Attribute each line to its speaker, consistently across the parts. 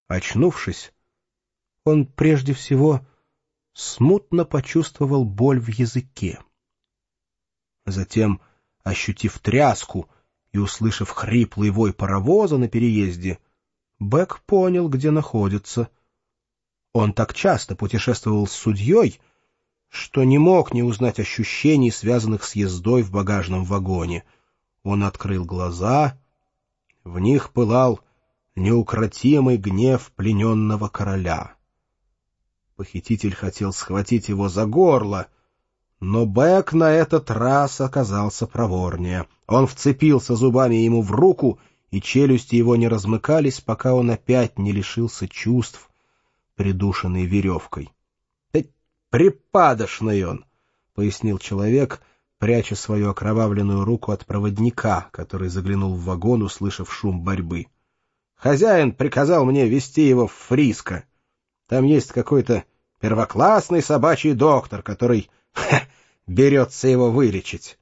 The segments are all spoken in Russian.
Speaker 1: Очнувшись, он прежде всего смутно почувствовал боль в языке. Затем, ощутив тряску и услышав хриплый вой паровоза на переезде, Бэк понял, где находится. Он так часто путешествовал с судьей, что не мог не узнать ощущений, связанных с ездой в багажном вагоне. Он открыл глаза, в них пылал неукротимый гнев плененного короля. Похититель хотел схватить его за горло, но Бэк на этот раз оказался проворнее. Он вцепился зубами ему в руку, и челюсти его не размыкались, пока он опять не лишился чувств, придушенный веревкой. — Припадочный он, — пояснил человек, пряча свою окровавленную руку от проводника, который заглянул в вагон, услышав шум борьбы. — Хозяин приказал мне везти его в Фриско. Там есть какой-то первоклассный собачий доктор, который берется его вылечить.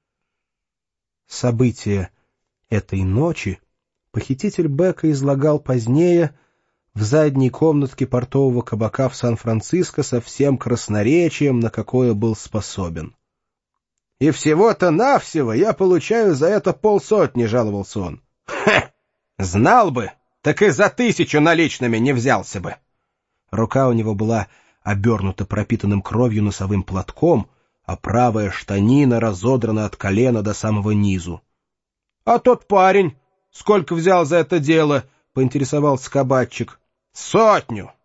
Speaker 1: События этой ночи похититель Бэка излагал позднее в задней комнатке портового кабака в Сан-Франциско со всем красноречием, на какое был способен. — И всего-то навсего я получаю за это 500, — жаловался он. — Знал бы, так и за 1000 наличными не взялся бы. Рука у него была обернута пропитанным кровью носовым платком, а правая штанина разодрана от колена до самого низу. — А тот парень сколько взял за это дело? — поинтересовался кабачик. — 100.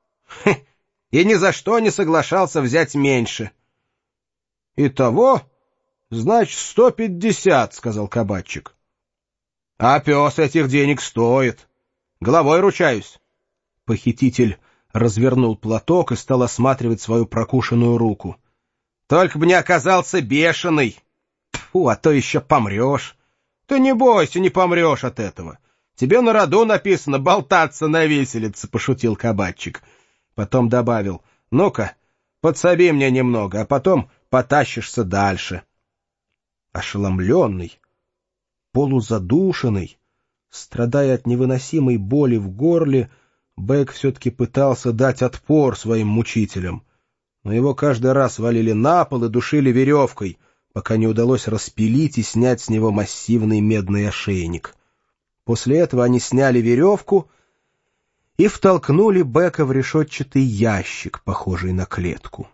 Speaker 1: И ни за что не соглашался взять меньше. — Итого, значит, 150, — сказал кабачик. — А пес этих денег стоит. Головой ручаюсь. Похититель развернул платок и стал осматривать свою прокушенную руку. — Только бы не оказался бешеный. Тьфу, а то еще помрешь. Ты не бойся, не помрешь от этого. Тебе на роду написано болтаться на виселице, — пошутил кабачик. Потом добавил: — Ну-ка, подсоби мне немного, а потом потащишься дальше. Ошеломленный, полузадушенный, страдая от невыносимой боли в горле, Бэк все-таки пытался дать отпор своим мучителям, но его каждый раз валили на пол и душили веревкой, пока не удалось распилить и снять с него массивный медный ошейник. После этого они сняли веревку и втолкнули Бэка в решетчатый ящик, похожий на клетку.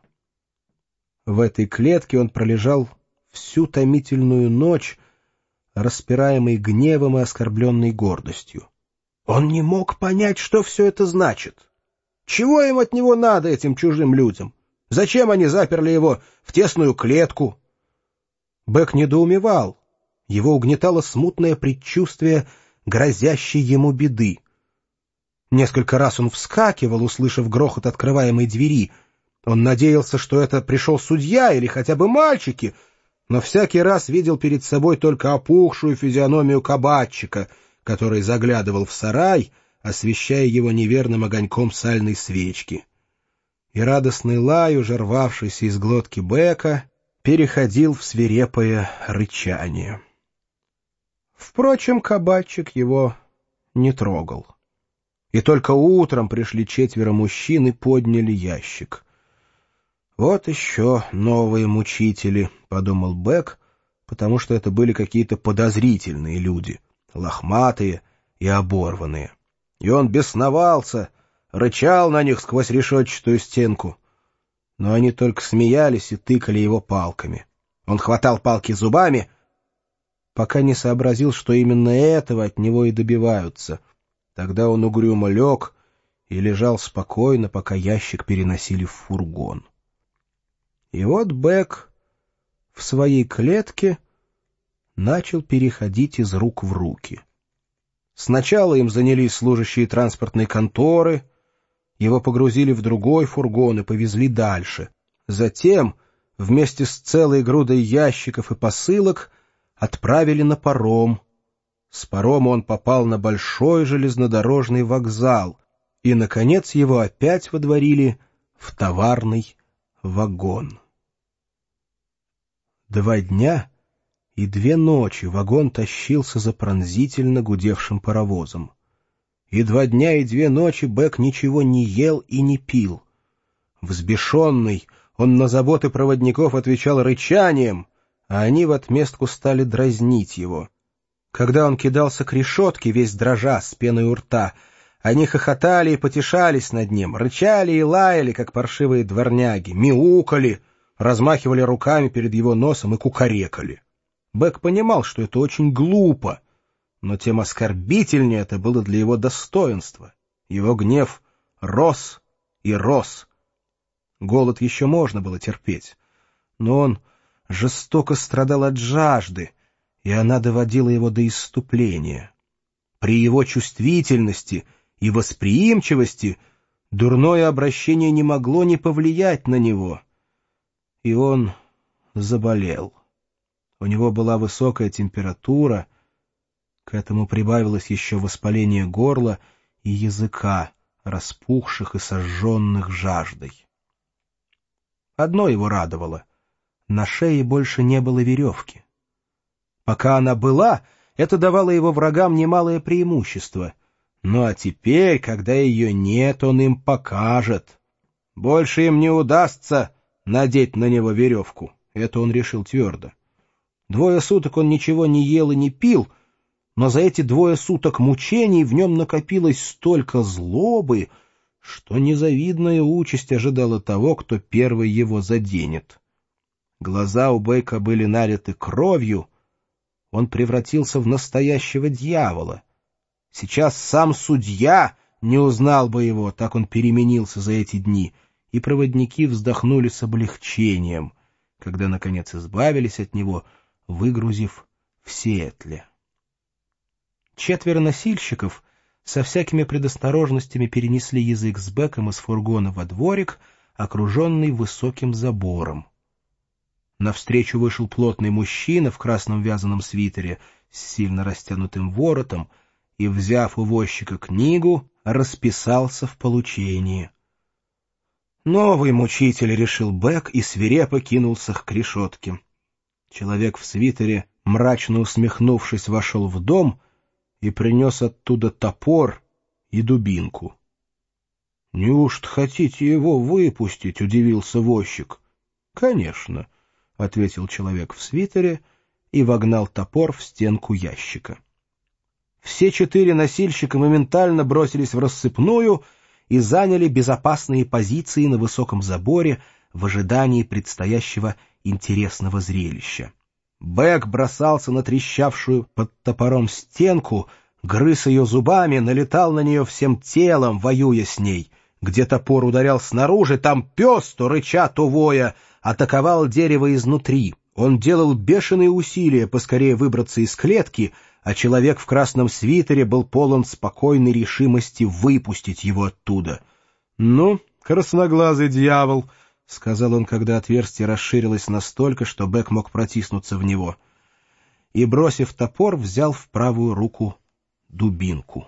Speaker 1: В этой клетке он пролежал всю томительную ночь, распираемый гневом и оскорбленной гордостью. Он не мог понять, что все это значит. Чего им от него надо, этим чужим людям? Зачем они заперли его в тесную клетку? Бэк недоумевал. Его угнетало смутное предчувствие грозящей ему беды. Несколько раз он вскакивал, услышав грохот открываемой двери. Он надеялся, что это пришел судья или хотя бы мальчики, но всякий раз видел перед собой только опухшую физиономию кабачика, который заглядывал в сарай, освещая его неверным огоньком сальной свечки. И радостный лай, уже рвавшийся из глотки Бэка, переходил в свирепое рычание. Впрочем, кабачик его не трогал. И только утром пришли 4 мужчин и подняли ящик. «Вот еще новые мучители», — подумал Бэк, потому что это были какие-то подозрительные люди, лохматые и оборванные. И он бесновался, рычал на них сквозь решетчатую стенку. Но они только смеялись и тыкали его палками. Он хватал палки зубами, пока не сообразил, что именно этого от него и добиваются. Тогда он угрюмо лег и лежал спокойно, пока ящик переносили в фургон. И вот Бэк в своей клетке начал переходить из рук в руки. Сначала им занялись служащие транспортной конторы, его погрузили в другой фургон и повезли дальше. Затем, вместе с целой грудой ящиков и посылок, отправили на паром. С парома он попал на большой железнодорожный вокзал, и, наконец, его опять водворили в товарный вагон. 2 дня и 2 ночи вагон тащился за пронзительно гудевшим паровозом. и 2 дня и 2 ночи Бэк ничего не ел и не пил. Взбешенный, он на заботы проводников отвечал рычанием, а они в отместку стали дразнить его. Когда он кидался к решетке, весь дрожа, с пеной у рта, они хохотали и потешались над ним, рычали и лаяли, как паршивые дворняги, мяукали, размахивали руками перед его носом и кукарекали. Бэк понимал, что это очень глупо, но тем оскорбительнее это было для его достоинства. Его гнев рос и рос. Голод еще можно было терпеть, но он жестоко страдал от жажды, и она доводила его до исступления. При его чувствительности и восприимчивости дурное обращение не могло не повлиять на него, и он заболел. У него была высокая температура, к этому прибавилось еще воспаление горла и языка, распухших и сожженных жаждой. Одно его радовало — на шее больше не было веревки. Пока она была, это давало его врагам немалое преимущество. Ну а теперь, когда ее нет, он им покажет. Больше им не удастся надеть на него веревку. Это он решил твердо. 2 суток он ничего не ел и не пил, но за эти 2 суток мучений в нем накопилось столько злобы, что незавидная участь ожидала того, кто первый его заденет. Глаза у Бэка были налиты кровью, он превратился в настоящего дьявола. Сейчас сам судья не узнал бы его, так он переменился за эти дни, и проводники вздохнули с облегчением, когда, наконец, избавились от него, выгрузив в Сиэтле. 4 носильщиков со всякими предосторожностями перенесли язык с Бэком из фургона во дворик, окруженный высоким забором. Навстречу вышел плотный мужчина в красном вязаном свитере с сильно растянутым воротом и, взяв у возчика книгу, расписался в получении. Новый мучитель, решил Бэк, и свирепо кинулся к решетке. Человек в свитере, мрачно усмехнувшись, вошел в дом и принес оттуда топор и дубинку. — Неужто хотите его выпустить? — удивился возчик. — Конечно, — ответил человек в свитере и вогнал топор в стенку ящика. Все 4 носильщика моментально бросились в рассыпную и заняли безопасные позиции на высоком заборе в ожидании предстоящего интересного зрелища. Бэк бросался на трещавшую под топором стенку, грыз ее зубами, налетал на нее всем телом, воюя с ней. Где топор ударял снаружи, там пес, то рыча, то воя, атаковал дерево изнутри. Он делал бешеные усилия поскорее выбраться из клетки, а человек в красном свитере был полон спокойной решимости выпустить его оттуда. — Ну, красноглазый дьявол! — сказал он, когда отверстие расширилось настолько, что Бэк мог протиснуться в него. И, бросив топор, взял в правую руку дубинку.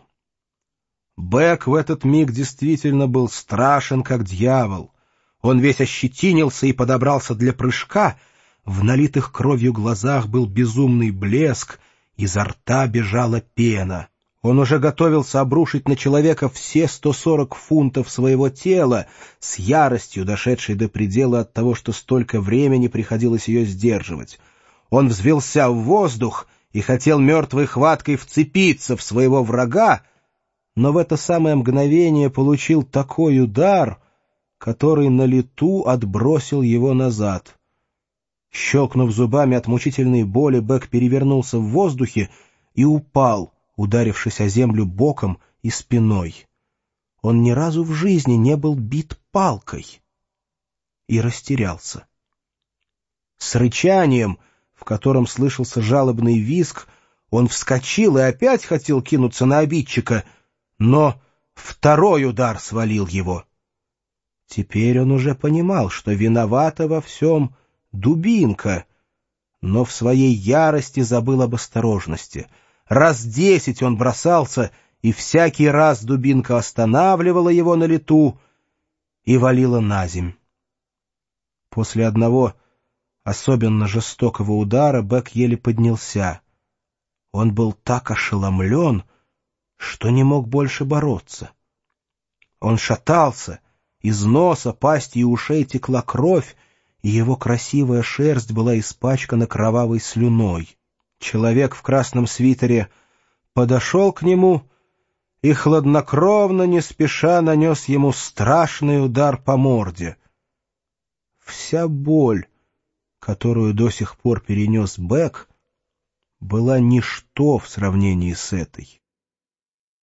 Speaker 1: Бэк в этот миг действительно был страшен, как дьявол. Он весь ощетинился и подобрался для прыжка. В налитых кровью глазах был безумный блеск, изо рта бежала пена. Он уже готовился обрушить на человека все 140 фунтов своего тела, с яростью, дошедшей до предела от того, что столько времени приходилось ее сдерживать. Он взвился в воздух и хотел мертвой хваткой вцепиться в своего врага, но в это самое мгновение получил такой удар, который на лету отбросил его назад. Щелкнув зубами от мучительной боли, Бэк перевернулся в воздухе и упал, ударившись о землю боком и спиной. Он ни разу в жизни не был бит палкой и растерялся. С рычанием, в котором слышался жалобный визг, он вскочил и опять хотел кинуться на обидчика, но 2-й удар свалил его. Теперь он уже понимал, что виновата во всем дубинка, но в своей ярости забыл об осторожности. Раз 10 он бросался, и всякий раз дубинка останавливала его на лету и валила наземь. После одного особенно жестокого удара Бэк еле поднялся. Он был так ошеломлен, что не мог больше бороться. Он шатался, из носа, пасти и ушей текла кровь, и его красивая шерсть была испачкана кровавой слюной. Человек в красном свитере подошел к нему и хладнокровно, не спеша, нанес ему страшный удар по морде. Вся боль, которую до сих пор перенес Бек, была ничто в сравнении с этой.